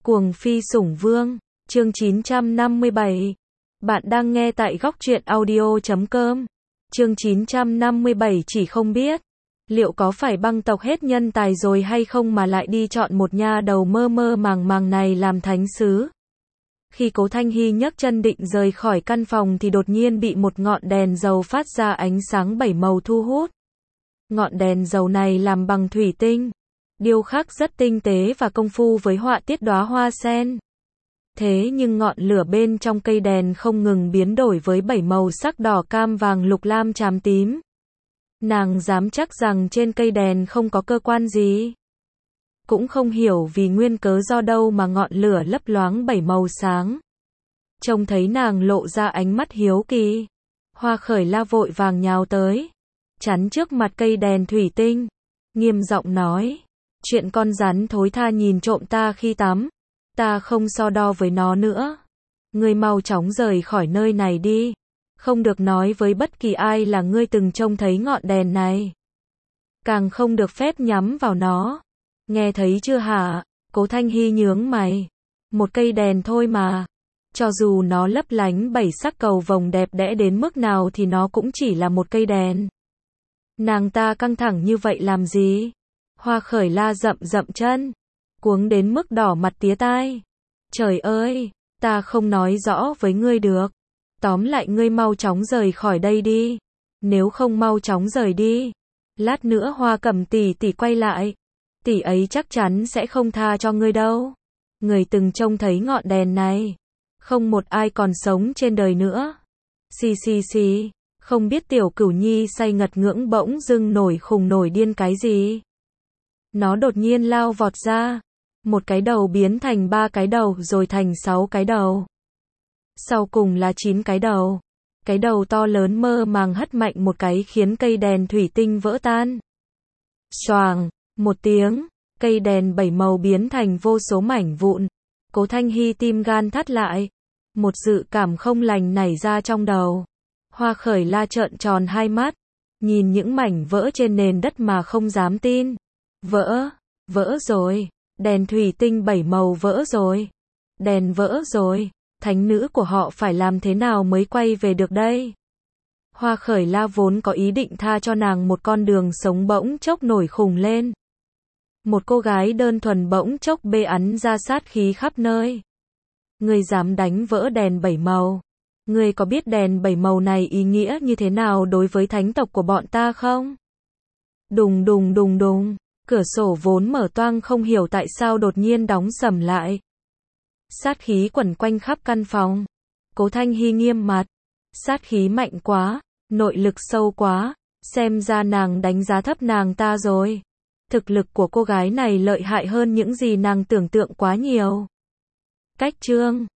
Cuồng phi sủng vương, chương 957. Bạn đang nghe tại góc truyện audio.com. Chương 957 chỉ không biết, liệu có phải băng tộc hết nhân tài rồi hay không mà lại đi chọn một nha đầu mơ mơ màng màng này làm thánh sứ. Khi Cố Thanh Hy nhấc chân định rời khỏi căn phòng thì đột nhiên bị một ngọn đèn dầu phát ra ánh sáng bảy màu thu hút. Ngọn đèn dầu này làm bằng thủy tinh, điêu khắc rất tinh tế và công phu với họa tiết đóa hoa sen. Thế nhưng ngọn lửa bên trong cây đèn không ngừng biến đổi với bảy màu sắc đỏ cam vàng lục lam chám tím. Nàng dám chắc rằng trên cây đèn không có cơ quan gì. Cũng không hiểu vì nguyên cớ do đâu mà ngọn lửa lấp loáng bảy màu sáng. Trông thấy nàng lộ ra ánh mắt hiếu kỳ, Hoa Khởi La vội vàng nhào tới, chắn trước mặt cây đèn thủy tinh, nghiêm giọng nói: chuyện con rắn thối tha nhìn trộm ta khi tắm, ta không so đo với nó nữa. Ngươi mau chóng rời khỏi nơi này đi, không được nói với bất kỳ ai là ngươi từng trông thấy ngọn đèn này. Càng không được phép nhắm vào nó. Nghe thấy chưa hả? Cố Thanh Hy nhướng mày. Một cây đèn thôi mà. Cho dù nó lấp lánh bảy sắc cầu vồng đẹp đẽ đến mức nào thì nó cũng chỉ là một cây đèn. Nàng ta căng thẳng như vậy làm gì? Hoa Khởi La dậm dậm chân, cuống đến mức đỏ mặt tía tai. Trời ơi, ta không nói rõ với ngươi được. Tóm lại ngươi mau chóng rời khỏi đây đi. Nếu không mau chóng rời đi, lát nữa Hoa Cẩm tỷ tỷ quay lại, tỷ ấy chắc chắn sẽ không tha cho ngươi đâu. Người từng trông thấy ngọn đèn này, không một ai còn sống trên đời nữa. Xì, không biết tiểu Cửu Nhi say ngật ngưỡng bỗng dưng nổi khùng nổi điên cái gì. Nó đột nhiên lao vọt ra, một cái đầu biến thành 3 cái đầu rồi thành 6 cái đầu. Sau cùng là 9 cái đầu. Cái đầu to lớn mơ màng hất mạnh một cái khiến cây đèn thủy tinh vỡ tan. Xoàng, một tiếng, cây đèn bảy màu biến thành vô số mảnh vụn. Cố Thanh Hy tim gan thắt lại. Một dự cảm không lành nảy ra trong đầu. Hoa Khởi La trợn tròn hai mắt, nhìn những mảnh vỡ trên nền đất mà không dám tin. Vỡ rồi, đèn thủy tinh bảy màu vỡ rồi. Đèn vỡ rồi, thánh nữ của họ phải làm thế nào mới quay về được đây? Hoa Khởi La vốn có ý định tha cho nàng một con đường sống bỗng chốc nổi khùng lên. Một cô gái đơn thuần bỗng chốc bê ẵn ra sát khí khắp nơi. Ngươi dám đánh vỡ đèn bảy màu? Ngươi có biết đèn bảy màu này ý nghĩa như thế nào đối với thánh tộc của bọn ta không? Đùng đùng, cửa sổ vốn mở toang không hiểu tại sao đột nhiên đóng sầm lại. Sát khí quẩn quanh khắp căn phòng. Cố Thanh Hy nghiêm mặt. Sát khí mạnh quá, nội lực sâu quá, xem ra nàng đánh giá thấp nàng ta rồi. Thực lực của cô gái này lợi hại hơn những gì nàng tưởng tượng quá nhiều. Cách chương